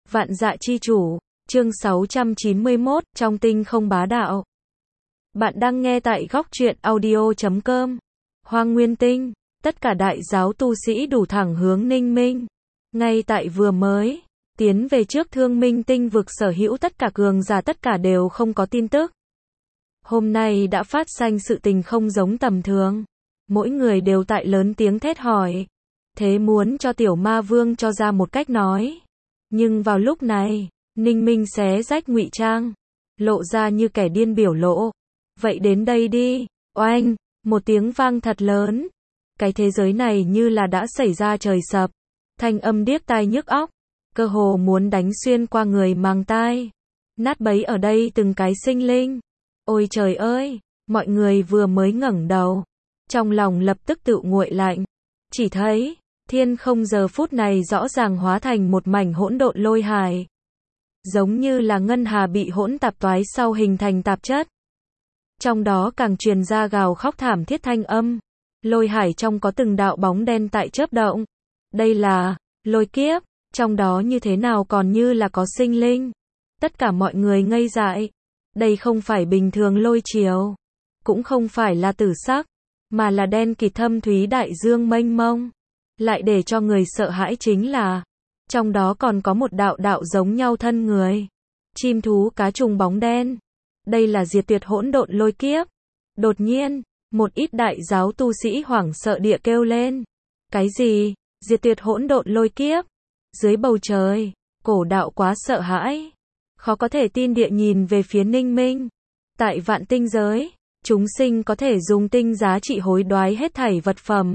Vạn dạ chi chủ, chương 691, trong tinh không bá đạo. Bạn đang nghe tại góc truyện audio.com. Hoang Nguyên Tinh, tất cả đại giáo tu sĩ đủ thẳng hướng Ninh Minh. Ngay tại vừa mới tiến về trước Thương Minh Tinh vực sở hữu tất cả cường giả tất cả đều không có tin tức. Hôm nay đã phát sinh sự tình không giống tầm thường. Mỗi người đều tại lớn tiếng thét hỏi. Thế muốn cho tiểu ma vương cho ra một cách nói. Nhưng vào lúc này, Ninh Minh xé rách ngụy trang, lộ ra như kẻ điên biểu lộ. Vậy đến đây đi, oanh, một tiếng vang thật lớn. Cái thế giới này như là đã xảy ra trời sập, thanh âm điếc tai nhức óc, cơ hồ muốn đánh xuyên qua người màng tai. Nát bấy ở đây từng cái sinh linh. Ôi trời ơi, mọi người vừa mới ngẩng đầu, trong lòng lập tức tự nguội lạnh. Chỉ thấy thiên không giờ phút này rõ ràng hóa thành một mảnh hỗn độn lôi hải. Giống như là ngân hà bị hỗn tạp toái sau hình thành tạp chất. Trong đó càng truyền ra gào khóc thảm thiết thanh âm. Lôi hải trong có từng đạo bóng đen tại chớp động. Đây là lôi kiếp, trong đó như thế nào còn như là có sinh linh. Tất cả mọi người ngây dại. Đây không phải bình thường lôi chiều, cũng không phải là tử sắc, mà là đen kịt thâm thúy đại dương mênh mông. Lại để cho người sợ hãi chính là, trong đó còn có một đạo đạo giống nhau thân người. Chim thú cá trùng bóng đen. Đây là diệt tuyệt hỗn độn lôi kiếp. Đột nhiên, một ít đại giáo tu sĩ hoảng sợ địa kêu lên. Cái gì? Diệt tuyệt hỗn độn lôi kiếp? Dưới bầu trời, cổ đạo quá sợ hãi. Khó có thể tin địa nhìn về phía Ninh Minh. Tại vạn tinh giới, chúng sinh có thể dùng tinh giá trị hối đoái hết thảy vật phẩm.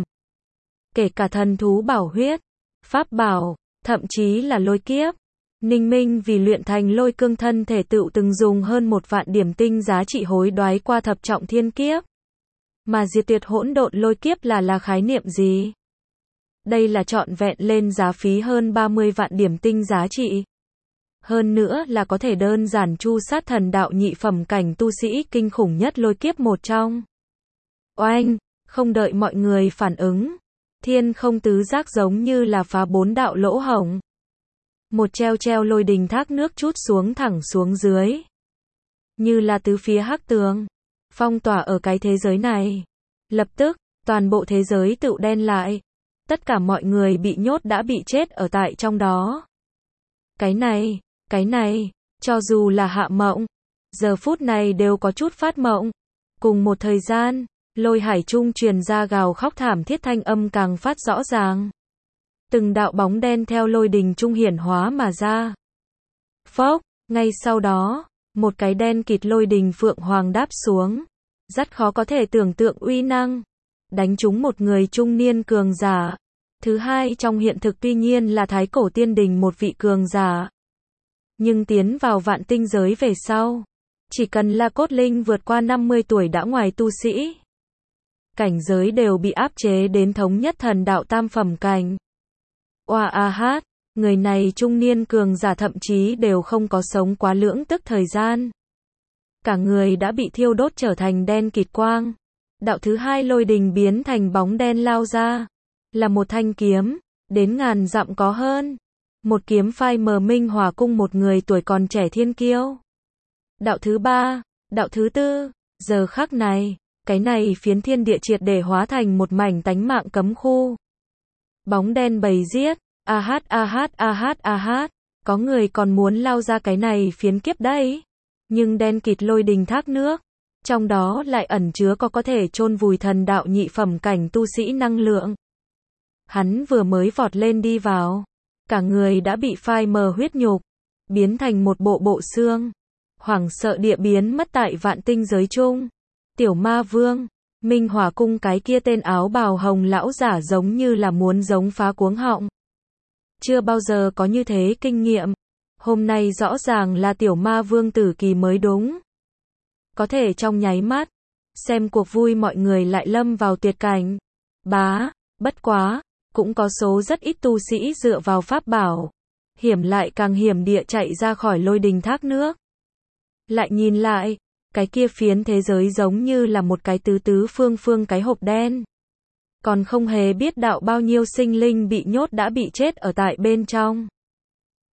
Kể cả thần thú bảo huyết, pháp bảo, thậm chí là lôi kiếp. Ninh Minh vì luyện thành lôi cương thân thể tựu từng dùng hơn 1 vạn điểm tinh giá trị hối đoái qua thập trọng thiên kiếp. Mà diệt tuyệt hỗn độn lôi kiếp là khái niệm gì? Đây là trọn vẹn lên giá phí hơn 30 vạn điểm tinh giá trị. Hơn nữa là có thể đơn giản chu sát thần đạo nhị phẩm cảnh tu sĩ kinh khủng nhất lôi kiếp một trong. Oanh, không đợi mọi người phản ứng. Thiên không tứ giác giống như là phá 4 đạo lỗ hổng. Một treo lôi đình thác nước trút xuống thẳng xuống dưới. Như là tứ phía hắc tường. Phong tỏa ở cái thế giới này. Lập tức, toàn bộ thế giới tựu đen lại. Tất cả mọi người bị nhốt đã bị chết ở tại trong đó. Cái này, cho dù là Hạ Mộng, giờ phút này đều có chút phát mộng. Cùng một thời gian, lôi hải trung truyền ra gào khóc thảm thiết thanh âm càng phát rõ ràng. Từng đạo bóng đen theo lôi đình trung hiển hóa mà ra. Phốc, ngay sau đó, một cái đen kịt lôi đình phượng hoàng đáp xuống. Rất khó có thể tưởng tượng uy năng. Đánh trúng một người trung niên cường giả. Thứ hai trong hiện thực tuy nhiên là thái cổ tiên đình một vị cường giả. Nhưng tiến vào vạn tinh giới về sau, chỉ cần là cốt linh vượt qua 50 tuổi đã ngoài tu sĩ. Cảnh giới đều bị áp chế đến thống nhất thần đạo tam phẩm cảnh. Oa a hát, người này trung niên cường giả thậm chí đều không có sống quá lưỡng tức thời gian. Cả người đã bị thiêu đốt trở thành đen kịt quang. Đạo thứ hai lôi đình biến thành bóng đen lao ra. Là một thanh kiếm, đến ngàn dặm có hơn. Một kiếm phai mờ minh hỏa cung một người tuổi còn trẻ thiên kiêu. Đạo thứ ba, đạo thứ tư, giờ khắc này, cái này phiến thiên địa triệt để hóa thành một mảnh tánh mạng cấm khu. Bóng đen bầy giết, a hát, có người còn muốn lao ra cái này phiến kiếp đấy. Nhưng đen kịt lôi đình thác nước, trong đó lại ẩn chứa có thể chôn vùi thần đạo nhị phẩm cảnh tu sĩ năng lượng. Hắn vừa mới vọt lên đi vào, cả người đã bị phai mờ huyết nhục, biến thành một bộ xương. Hoảng sợ địa biến mất tại vạn tinh giới chung. Tiểu ma vương, Minh Hỏa cung cái kia tên áo bào hồng lão giả giống như là muốn giống phá cuống họng. Chưa bao giờ có như thế kinh nghiệm. Hôm nay rõ ràng là tiểu ma vương tử kỳ mới đúng. Có thể trong nháy mắt, xem cuộc vui mọi người lại lâm vào tuyệt cảnh. Bất quá, cũng có số rất ít tu sĩ dựa vào pháp bảo. Hiểm lại càng hiểm địa chạy ra khỏi lôi đình thác nước. Lại nhìn lại, cái kia phiến thế giới giống như là một cái tứ phương cái hộp đen. Còn không hề biết đạo bao nhiêu sinh linh bị nhốt đã bị chết ở tại bên trong.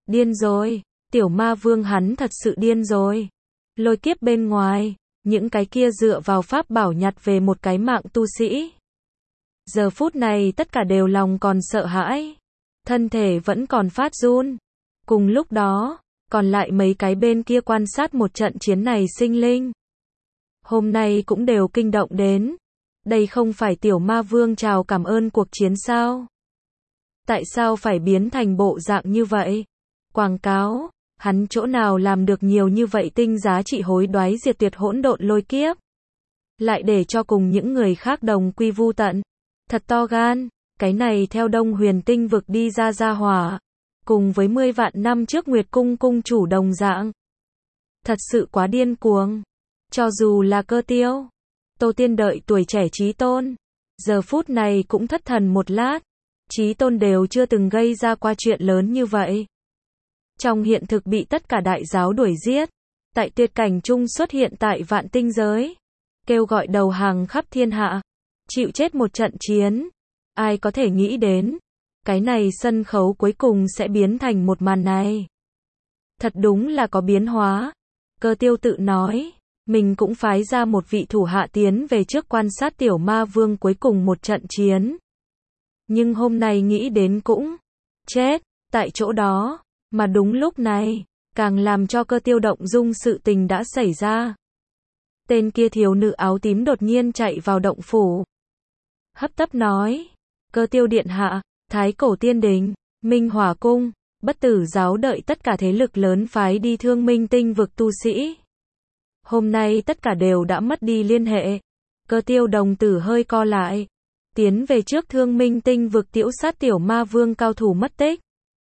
Điên rồi, tiểu ma vương hắn thật sự điên rồi. Lôi kiếp bên ngoài, những cái kia dựa vào pháp bảo nhặt về một cái mạng tu sĩ. Giờ phút này tất cả đều lòng còn sợ hãi. Thân thể vẫn còn phát run. Cùng lúc đó, còn lại mấy cái bên kia quan sát một trận chiến này sinh linh. Hôm nay cũng đều kinh động đến. Đây không phải tiểu ma vương chào cảm ơn cuộc chiến sao? Tại sao phải biến thành bộ dạng như vậy? Quảng cáo, hắn chỗ nào làm được nhiều như vậy tinh giá trị hối đoái diệt tuyệt hỗn độn lôi kiếp. Lại để cho cùng những người khác đồng quy vu tận. Thật to gan, cái này theo Đông Huyền Tinh vực đi ra hỏa. Cùng với 10 vạn năm trước Nguyệt Cung cung chủ đồng dạng. Thật sự quá điên cuồng. Cho dù là Cơ Tiêu, Tô Tiên đợi tuổi trẻ Chí Tôn. Giờ phút này cũng thất thần một lát. Chí Tôn đều chưa từng gây ra qua chuyện lớn như vậy. Trong hiện thực bị tất cả đại giáo đuổi giết. Tại tuyệt cảnh chung xuất hiện tại vạn tinh giới. Kêu gọi đầu hàng khắp thiên hạ. Chịu chết một trận chiến. Ai có thể nghĩ đến. Cái này sân khấu cuối cùng sẽ biến thành một màn này. Thật đúng là có biến hóa. Cơ Tiêu tự nói. Mình cũng phái ra một vị thủ hạ tiến về trước quan sát tiểu ma vương cuối cùng một trận chiến. Nhưng hôm nay nghĩ đến cũng chết tại chỗ đó. Mà đúng lúc này, càng làm cho Cơ Tiêu động dung sự tình đã xảy ra. Tên kia thiếu nữ áo tím đột nhiên chạy vào động phủ. Hấp tấp nói, Cơ Tiêu điện hạ, Thái Cổ Tiên Đình, Minh Hỏa Cung, Bất Tử giáo đợi tất cả thế lực lớn phái đi Thương Minh Tinh vực tu sĩ. Hôm nay tất cả đều đã mất đi liên hệ. Cơ Tiêu đồng tử hơi co lại. Tiến về trước Thương Minh Tinh vực tiễu sát tiểu ma vương cao thủ mất tích.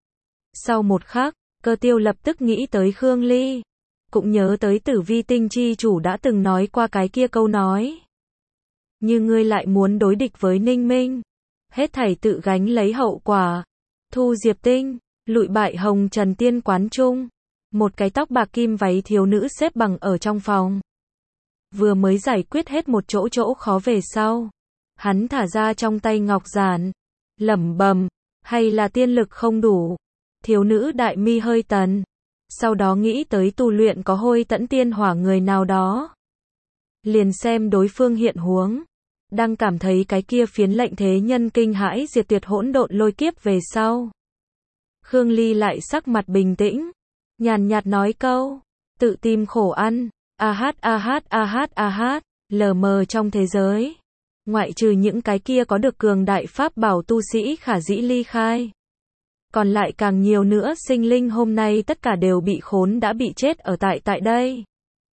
Sau một khắc, Cơ Tiêu lập tức nghĩ tới Khương Ly. Cũng nhớ tới Tử Vi Tinh chi chủ đã từng nói qua cái kia câu nói. Như ngươi lại muốn đối địch với Ninh Minh. Hết thảy tự gánh lấy hậu quả. Thu Diệp Tinh, lụi bại Hồng Trần Tiên quán trung. Một cái tóc bạc kim váy thiếu nữ xếp bằng ở trong phòng. Vừa mới giải quyết hết một chỗ khó về sau. Hắn thả ra trong tay ngọc giản. Lẩm bẩm, hay là tiên lực không đủ. Thiếu nữ đại mi hơi tần. Sau đó nghĩ tới tu luyện có hôi tẫn tiên hỏa người nào đó. Liền xem đối phương hiện huống. Đang cảm thấy cái kia phiến lệnh thế nhân kinh hãi diệt tuyệt hỗn độn lôi kiếp về sau. Khương Ly lại sắc mặt bình tĩnh. Nhàn nhạt nói câu. Tự tìm khổ ăn. Lờ mờ trong thế giới. Ngoại trừ những cái kia có được cường đại pháp bảo tu sĩ khả dĩ ly khai. Còn lại càng nhiều nữa sinh linh hôm nay tất cả đều bị khốn đã bị chết ở tại đây.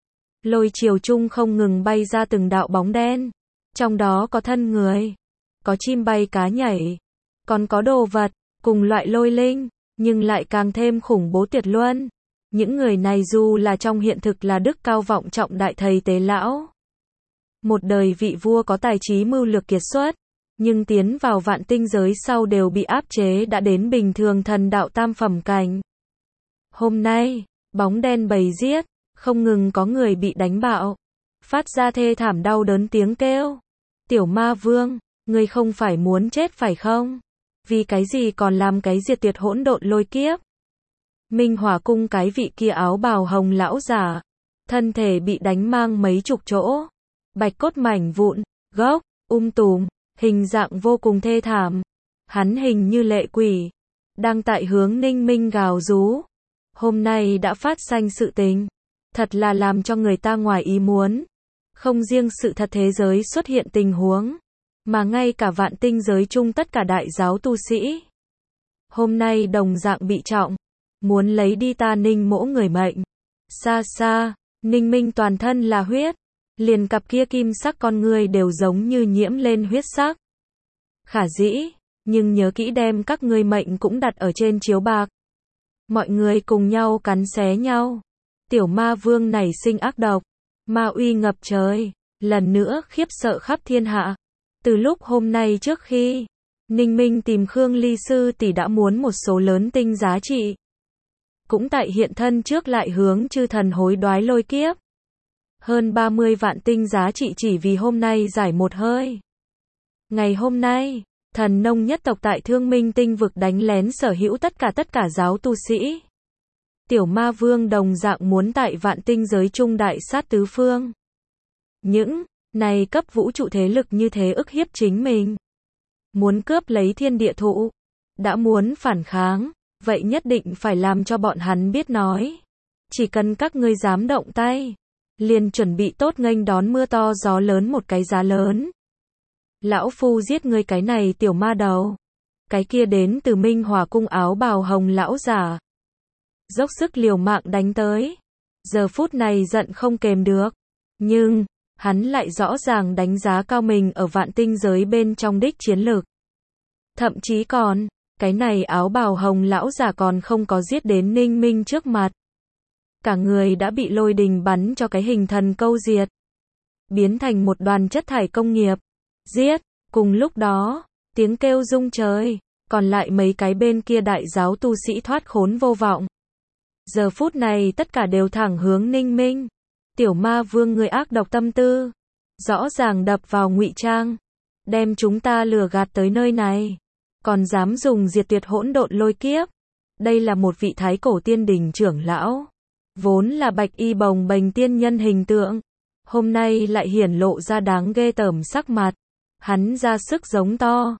Lôi chiều chung không ngừng bay ra từng đạo bóng đen. Trong đó có thân người. Có chim bay cá nhảy. Còn có đồ vật. Cùng loại lôi linh. Nhưng lại càng thêm khủng bố tuyệt luân. Những người này dù là trong hiện thực là đức cao vọng trọng đại thầy tế lão. Một đời vị vua có tài trí mưu lược kiệt xuất. Nhưng tiến vào vạn tinh giới sau đều bị áp chế đã đến bình thường thần đạo tam phẩm cảnh. Hôm nay, bóng đen bầy giết, không ngừng có người bị đánh bạo. Phát ra thê thảm đau đớn tiếng kêu. Tiểu ma vương, ngươi không phải muốn chết phải không? Vì cái gì còn làm cái diệt tuyệt hỗn độn lôi kiếp? Minh Hỏa Cung cái vị kia áo bào hồng lão giả. Thân thể bị đánh mang mấy chục chỗ. Bạch cốt mảnh vụn, gốc, tùm. Hình dạng vô cùng thê thảm. Hắn hình như lệ quỷ. Đang tại hướng Ninh Minh gào rú. Hôm nay đã phát sanh sự tình. Thật là làm cho người ta ngoài ý muốn. Không riêng sự thật thế giới xuất hiện tình huống. Mà ngay cả vạn tinh giới chung tất cả đại giáo tu sĩ. Hôm nay đồng dạng bị trọng. Muốn lấy đi ta Ninh mỗ người mệnh. Xa xa, Ninh Minh toàn thân là huyết. Liền cặp kia kim sắc con người đều giống như nhiễm lên huyết sắc. Khả dĩ, nhưng nhớ kỹ đem các ngươi mệnh cũng đặt ở trên chiếu bạc. Mọi người cùng nhau cắn xé nhau. Tiểu ma vương này sinh ác độc. Ma uy ngập trời. Lần nữa khiếp sợ khắp thiên hạ. Từ lúc hôm nay trước khi Ninh Minh tìm Khương Ly sư tỷ đã muốn một số lớn tinh giá trị. Cũng tại hiện thân trước lại hướng chư thần hối đoái lôi kiếp. Hơn 30 vạn tinh giá trị chỉ vì hôm nay giải một hơi. Ngày hôm nay, thần nông nhất tộc tại Thương Minh Tinh vực đánh lén sở hữu tất cả giáo tu sĩ. Tiểu ma vương đồng dạng muốn tại vạn tinh giới trung đại sát tứ phương. Những này cấp vũ trụ thế lực như thế ức hiếp chính mình, muốn cướp lấy thiên địa thụ, đã muốn phản kháng, vậy nhất định phải làm cho bọn hắn biết nói. Chỉ cần các ngươi dám động tay, liền chuẩn bị tốt nghênh đón mưa to gió lớn một cái giá lớn. Lão phu giết ngươi cái này tiểu ma đầu. Cái kia đến từ Minh Hòa cung áo bào hồng lão giả, dốc sức liều mạng đánh tới. Giờ phút này giận không kềm được, nhưng hắn lại rõ ràng đánh giá cao mình ở vạn tinh giới bên trong đích chiến lược. Thậm chí còn, cái này áo bào hồng lão giả còn không có giết đến Ninh Minh trước mặt. Cả người đã bị lôi đình bắn cho cái hình thần câu diệt, biến thành một đoàn chất thải công nghiệp. Giết, cùng lúc đó, tiếng kêu rung trời, còn lại mấy cái bên kia đại giáo tu sĩ thoát khốn vô vọng. Giờ phút này tất cả đều thẳng hướng Ninh Minh. Tiểu ma vương người ác độc tâm tư, rõ ràng đập vào ngụy trang, đem chúng ta lừa gạt tới nơi này, còn dám dùng diệt tuyệt hỗn độn lôi kiếp. Đây là một vị thái cổ tiên đình trưởng lão, vốn là bạch y bồng bềnh tiên nhân hình tượng, hôm nay lại hiển lộ ra đáng ghê tởm sắc mặt. Hắn ra sức giống to.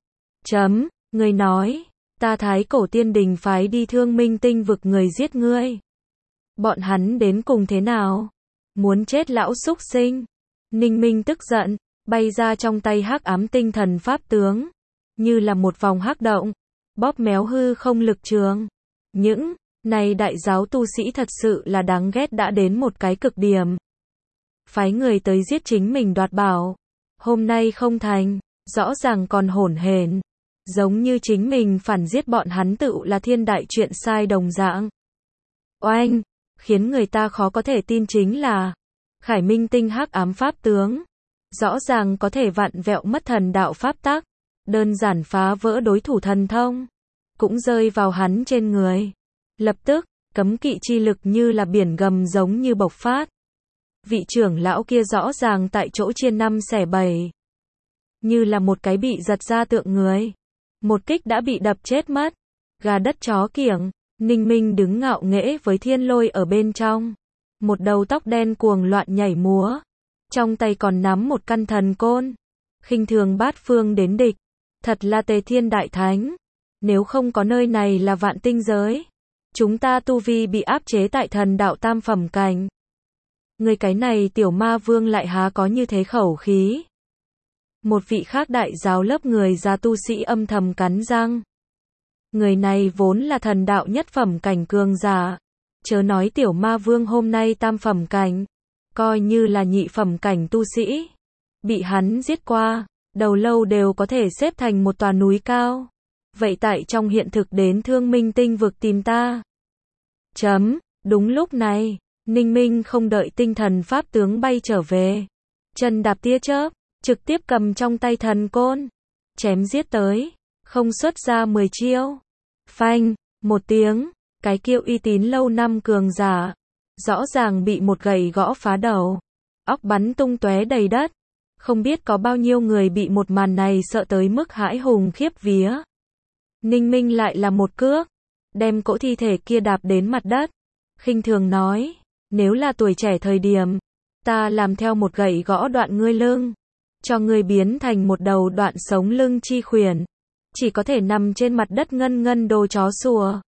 Người nói, ta thái cổ tiên đình phái đi Thương Minh tinh vực người giết ngươi. Bọn hắn đến cùng thế nào? Muốn chết lão súc sinh. Ninh Minh tức giận, bay ra trong tay hắc ám tinh thần pháp tướng, như là một vòng hắc động, bóp méo hư không lực trường. Những này đại giáo tu sĩ thật sự là đáng ghét đã đến một cái cực điểm. Phái người tới giết chính mình đoạt bảo, hôm nay không thành, rõ ràng còn hỗn hển, giống như chính mình phản giết bọn hắn tựu là thiên đại chuyện sai đồng dạng. Oanh, khiến người ta khó có thể tin chính là Khải Minh tinh hắc ám pháp tướng, rõ ràng có thể vặn vẹo mất thần đạo pháp tắc, đơn giản phá vỡ đối thủ thần thông, cũng rơi vào hắn trên người. Lập tức, cấm kỵ chi lực như là biển gầm giống như bộc phát. Vị trưởng lão kia rõ ràng tại chỗ chia năm xẻ bảy, như là một cái bị giật ra tượng người. Một kích đã bị đập chết mất. Gà đất chó kiểng, Ninh Minh đứng ngạo nghễ với thiên lôi ở bên trong. Một đầu tóc đen cuồng loạn nhảy múa. Trong tay còn nắm một căn thần côn. Khinh thường bát phương đến địch. Thật là Tề Thiên Đại Thánh. Nếu không có nơi này là vạn tinh giới, chúng ta tu vi bị áp chế tại thần đạo tam phẩm cảnh. Người cái này tiểu ma vương lại há có như thế khẩu khí. Một vị khác đại giáo lớp người già tu sĩ âm thầm cắn răng. Người này vốn là thần đạo nhất phẩm cảnh cường giả. Chớ nói tiểu ma vương hôm nay tam phẩm cảnh, coi như là nhị phẩm cảnh tu sĩ, bị hắn giết qua, đầu lâu đều có thể xếp thành một tòa núi cao. Vậy tại trong hiện thực đến Thương Minh tinh vực tìm ta. Đúng lúc này, Ninh Minh không đợi tinh thần pháp tướng bay trở về, chân đạp tia chớp, trực tiếp cầm trong tay thần côn, chém giết tới, không xuất ra 10 chiêu. Phanh, một tiếng, cái kiệu uy tín lâu năm cường giả, rõ ràng bị một gậy gõ phá đầu, óc bắn tung tóe đầy đất. Không biết có bao nhiêu người bị một màn này sợ tới mức hãi hùng khiếp vía. Ninh Minh lại là một cước, đem cỗ thi thể kia đạp đến mặt đất, khinh thường nói, nếu là tuổi trẻ thời điểm, ta làm theo một gậy gõ đoạn ngươi lưng, cho ngươi biến thành một đầu đoạn sống lưng chi khuyển, chỉ có thể nằm trên mặt đất ngân ngân đồ chó sủa.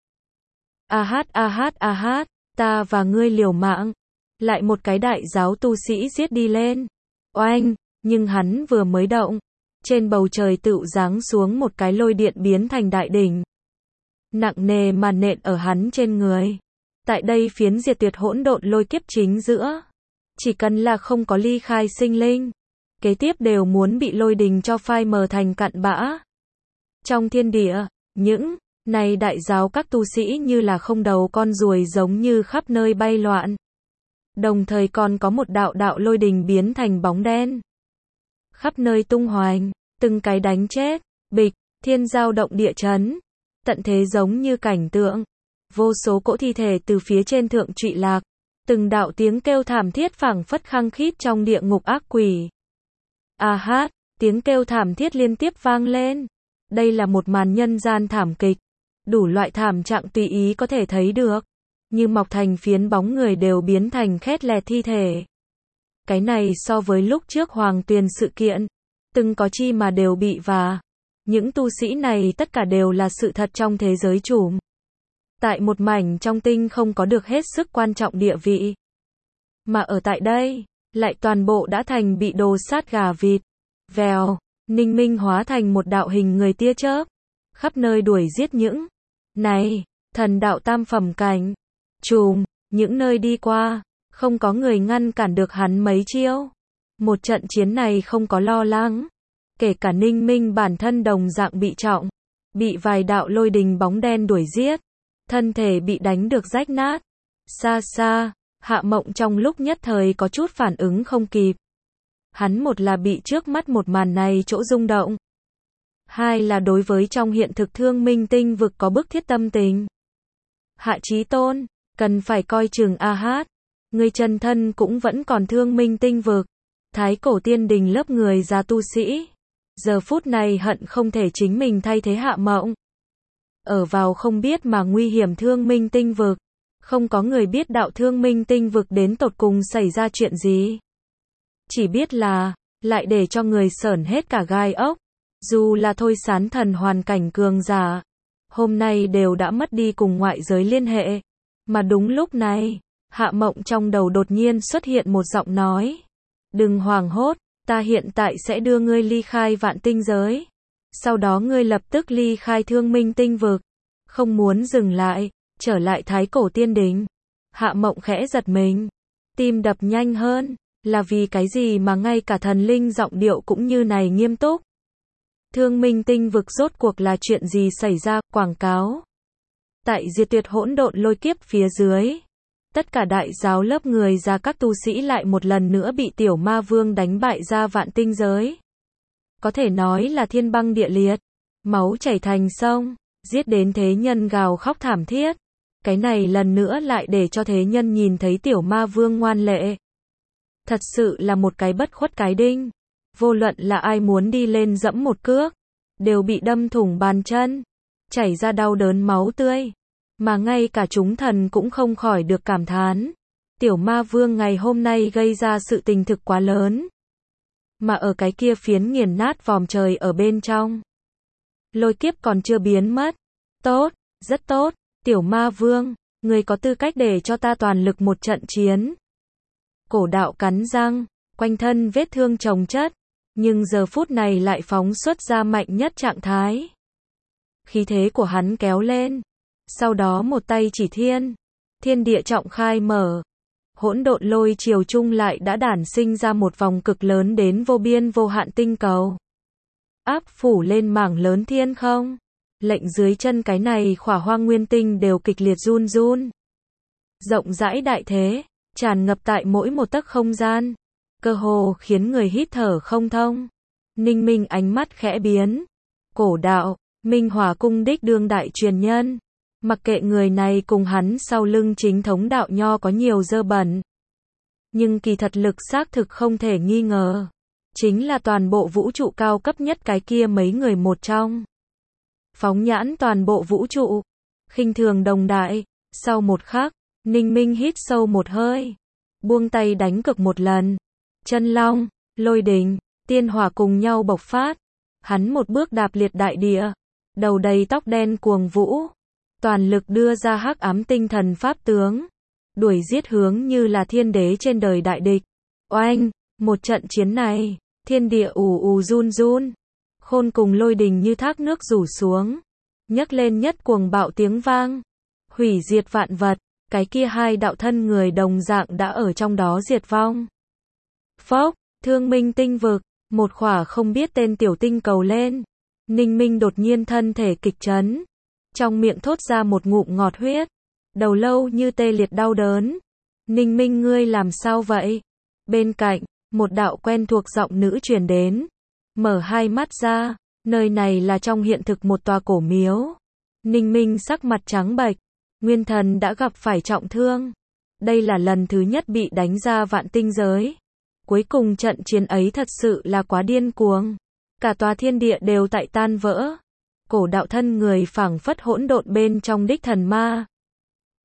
Ta và ngươi liều mạng. Lại một cái đại giáo tu sĩ giết đi lên. Oanh, nhưng hắn vừa mới động, trên bầu trời tựu giáng xuống một cái lôi điện biến thành đại đỉnh, nặng nề mà nện ở hắn trên người. Tại đây phiến diệt tuyệt hỗn độn lôi kiếp chính giữa, chỉ cần là không có ly khai sinh linh, kế tiếp đều muốn bị lôi đình cho phai mờ thành cặn bã. Trong thiên địa, những này đại giáo các tu sĩ như là không đầu con ruồi giống như khắp nơi bay loạn. Đồng thời còn có một đạo đạo lôi đình biến thành bóng đen, khắp nơi tung hoành, từng cái đánh chết, bịch, thiên giao động địa chấn, tận thế giống như cảnh tượng. Vô số cỗ thi thể từ phía trên thượng trụy lạc, từng đạo tiếng kêu thảm thiết phảng phất khăng khít trong địa ngục ác quỷ. Tiếng kêu thảm thiết liên tiếp vang lên. Đây là một màn nhân gian thảm kịch, đủ loại thảm trạng tùy ý có thể thấy được. như mọc thành phiến bóng người đều biến thành khét lẹt thi thể. Cái này so với lúc trước Hoàng Tuyền sự kiện, từng có chi mà đều bị và những tu sĩ này tất cả đều là sự thật trong thế giới trùm. Tại một mảnh trong tinh không có được hết sức quan trọng địa vị. Mà ở tại đây, lại toàn bộ đã thành bị đồ sát gà vịt. Vèo, Ninh Minh hóa thành một đạo hình người tia chớp, khắp nơi đuổi giết những này, thần đạo tam phẩm cảnh. Trùm, những nơi đi qua, không có người ngăn cản được hắn mấy chiêu. Một trận chiến này không có lo lắng. Kể cả Ninh Minh bản thân đồng dạng bị trọng, bị vài đạo lôi đình bóng đen đuổi giết, thân thể bị đánh được rách nát. Xa xa, Hạ Mộng trong lúc nhất thời có chút phản ứng không kịp. Hắn một là bị trước mắt một màn này chỗ rung động. Hai là đối với trong hiện thực Thương Minh Tinh vực có bức thiết tâm tình. Hạ Chí Tôn, cần phải coi chừng a hát. Người chân thân cũng vẫn còn Thương Minh Tinh vực. Thái cổ tiên đình lớp người già tu sĩ. Giờ phút này hận không thể chính mình thay thế Hạ Mộng. Ở vào không biết mà nguy hiểm Thương Minh Tinh vực. Không có người biết đạo Thương Minh Tinh vực đến tột cùng xảy ra chuyện gì. Chỉ biết là, lại để cho người sởn hết cả gai ốc. Dù là Thôi Sán thần hoàn cảnh cường giả, hôm nay đều đã mất đi cùng ngoại giới liên hệ. Mà đúng lúc này, Hạ Mộng trong đầu đột nhiên xuất hiện một giọng nói. Đừng hoảng hốt, ta hiện tại sẽ đưa ngươi ly khai Vạn Tinh giới. Sau đó ngươi lập tức ly khai Thương Minh Tinh vực. Không muốn dừng lại, trở lại Thái cổ tiên đình. Hạ Mộng khẽ giật mình, tim đập nhanh hơn. Là vì cái gì mà ngay cả thần linh giọng điệu cũng như này nghiêm túc? Thương Minh Tinh vực rốt cuộc là chuyện gì xảy ra? Quảng cáo. Tại diệt tuyệt hỗn độn lôi kiếp phía dưới, tất cả đại giáo lớp người già các tu sĩ lại một lần nữa bị tiểu ma vương đánh bại ra Vạn Tinh giới. Có thể nói là thiên băng địa liệt, máu chảy thành sông, giết đến thế nhân gào khóc thảm thiết. Cái này lần nữa lại để cho thế nhân nhìn thấy tiểu ma vương ngoan lệ. Thật sự là một cái bất khuất cái đinh. Vô luận là ai muốn đi lên dẫm một cước, đều bị đâm thủng bàn chân, chảy ra đau đớn máu tươi. Mà ngay cả chúng thần cũng không khỏi được cảm thán. Tiểu ma vương ngày hôm nay gây ra sự tình thực quá lớn. Mà ở cái kia phiến nghiền nát vòm trời ở bên trong, lôi kiếp còn chưa biến mất. Tốt, rất tốt, tiểu ma vương, người có tư cách để cho ta toàn lực một trận chiến. Cổ đạo cắn răng, quanh thân vết thương chồng chất, nhưng giờ phút này lại phóng xuất ra mạnh nhất trạng thái. Khí thế của hắn kéo lên, sau đó một tay chỉ thiên địa trọng khai mở. Hỗn độn lôi triều chung lại đã đản sinh ra một vòng cực lớn đến vô biên vô hạn tinh cầu. Áp phủ lên mảng lớn thiên không. Lệnh dưới chân cái này khỏa Hoang Nguyên Tinh đều kịch liệt run run. Rộng rãi đại thế, tràn ngập tại mỗi một tấc không gian, cơ hồ khiến người hít thở không thông. Ninh Minh ánh mắt khẽ biến. Cổ đạo, Minh Hỏa cung đích đương đại truyền nhân. Mặc kệ người này cùng hắn sau lưng chính thống đạo nho có nhiều dơ bẩn, nhưng kỳ thật lực xác thực không thể nghi ngờ. Chính là toàn bộ vũ trụ cao cấp nhất cái kia mấy người một trong. Phóng nhãn toàn bộ vũ trụ, khinh thường đồng đại. Sau một khắc, Ninh Minh hít sâu một hơi, buông tay đánh cực một lần. Chân long, lôi đình, tiên hỏa cùng nhau bộc phát. Hắn một bước đạp liệt đại địa, đầu đầy tóc đen cuồng vũ, toàn lực đưa ra hắc ám tinh thần pháp tướng, đuổi giết hướng như là thiên đế trên đời đại địch. Oanh, một trận chiến này, thiên địa ù ù run run, khôn cùng lôi đình như thác nước rủ xuống, nhấc lên nhất cuồng bạo tiếng vang, hủy diệt vạn vật. Cái kia hai đạo thân người đồng dạng đã ở trong đó diệt vong. Phốc, Thương Minh Tinh vực, một khỏa không biết tên tiểu tinh cầu lên. Ninh Minh đột nhiên thân thể kịch chấn, trong miệng thốt ra một ngụm ngọt huyết, đầu lâu như tê liệt đau đớn. Ninh Minh ngươi làm sao vậy? Bên cạnh, một đạo quen thuộc giọng nữ truyền đến. Mở hai mắt ra, nơi này là trong hiện thực một tòa cổ miếu. Ninh Minh sắc mặt trắng bệch, nguyên thần đã gặp phải trọng thương. Đây là lần thứ nhất bị đánh ra Vạn Tinh giới. Cuối cùng trận chiến ấy thật sự là quá điên cuồng. Cả tòa thiên địa đều tại tan vỡ. Cổ đạo thân người phảng phất hỗn độn bên trong đích thần ma.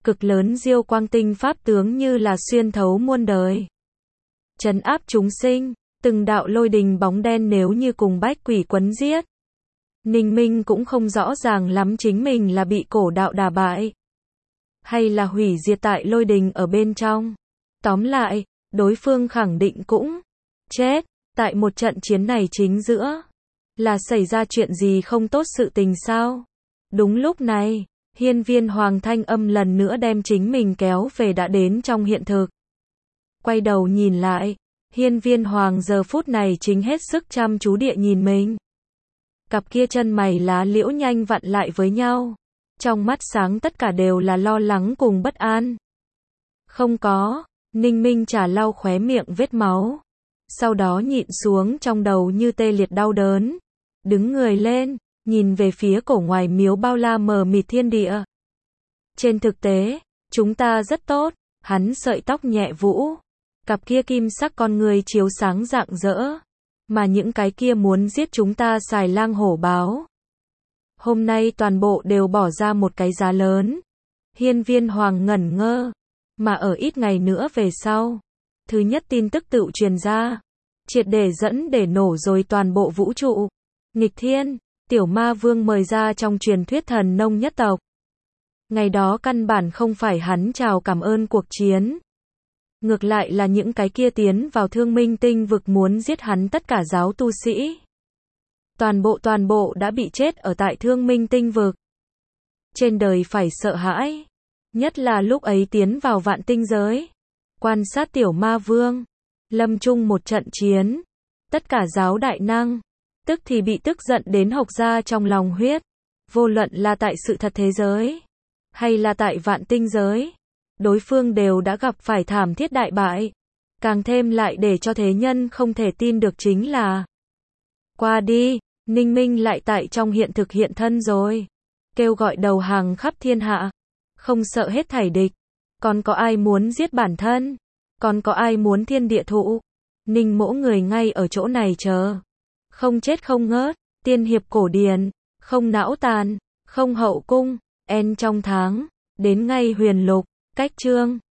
cực lớn diêu quang tinh pháp tướng như là xuyên thấu muôn đời. Trấn áp chúng sinh, từng đạo lôi đình bóng đen nếu như cùng bách quỷ quấn giết. Ninh Minh cũng không rõ ràng lắm chính mình là bị cổ đạo đả bại, hay là hủy diệt tại lôi đình ở bên trong. Tóm lại, đối phương khẳng định cũng chết, tại một trận chiến này chính giữa. Là xảy ra chuyện gì không tốt sự tình sao? Đúng lúc này, hiên viên hoàng thanh âm lần nữa đem chính mình kéo về đã đến trong hiện thực. Quay đầu nhìn lại, hiên viên hoàng giờ phút này chính hết sức chăm chú địa nhìn mình. Cặp kia chân mày lá liễu nhanh vặn lại với nhau. Trong mắt sáng tất cả đều là lo lắng cùng bất an. Không có, Ninh Minh trả lau khóe miệng vết máu. Sau đó nhịn xuống trong đầu như tê liệt đau đớn. Đứng người lên, nhìn về phía cổ ngoài miếu bao la mờ mịt thiên địa. Trên thực tế, chúng ta rất tốt, hắn sợi tóc nhẹ vũ. Cặp kia kim sắc con người chiếu sáng rạng rỡ. Mà những cái kia muốn giết chúng ta xài lang hổ báo. Hôm nay toàn bộ đều bỏ ra một cái giá lớn. Hiên viên hoàng ngẩn ngơ. Mà ở ít ngày nữa về sau. Thứ nhất tin tức tự truyền ra. Triệt để dẫn để nổ rồi toàn bộ vũ trụ. Nghịch thiên, tiểu ma vương mời ra trong truyền thuyết thần nông nhất tộc. Ngày đó căn bản không phải hắn chào cảm ơn cuộc chiến. Ngược lại là những cái kia tiến vào thương minh tinh vực muốn giết hắn tất cả giáo tu sĩ. Toàn bộ đã bị chết ở tại thương minh tinh vực. Trên đời phải sợ hãi. Nhất là lúc ấy tiến vào vạn tinh giới. Quan sát tiểu ma vương. Lâm chung một trận chiến. Tất cả giáo đại năng. Tức thì bị tức giận đến hộc ra trong lòng huyết. Vô luận là tại sự thật thế giới. Hay là tại vạn tinh giới. Đối phương đều đã gặp phải thảm thiết đại bại. Càng thêm lại để cho thế nhân không thể tin được chính là. Qua đi, Ninh Minh lại tại trong hiện thực hiện thân rồi. Kêu gọi đầu hàng khắp thiên hạ. Không sợ hết thảy địch. Còn có ai muốn giết bản thân? Còn có ai muốn thiên địa thụ? Ninh mỗ người ngay ở chỗ này chờ. Không chết không ngớt, tiên hiệp cổ điển, không não tàn, không hậu cung, en trong tháng, đến ngay huyền lục, cách chương.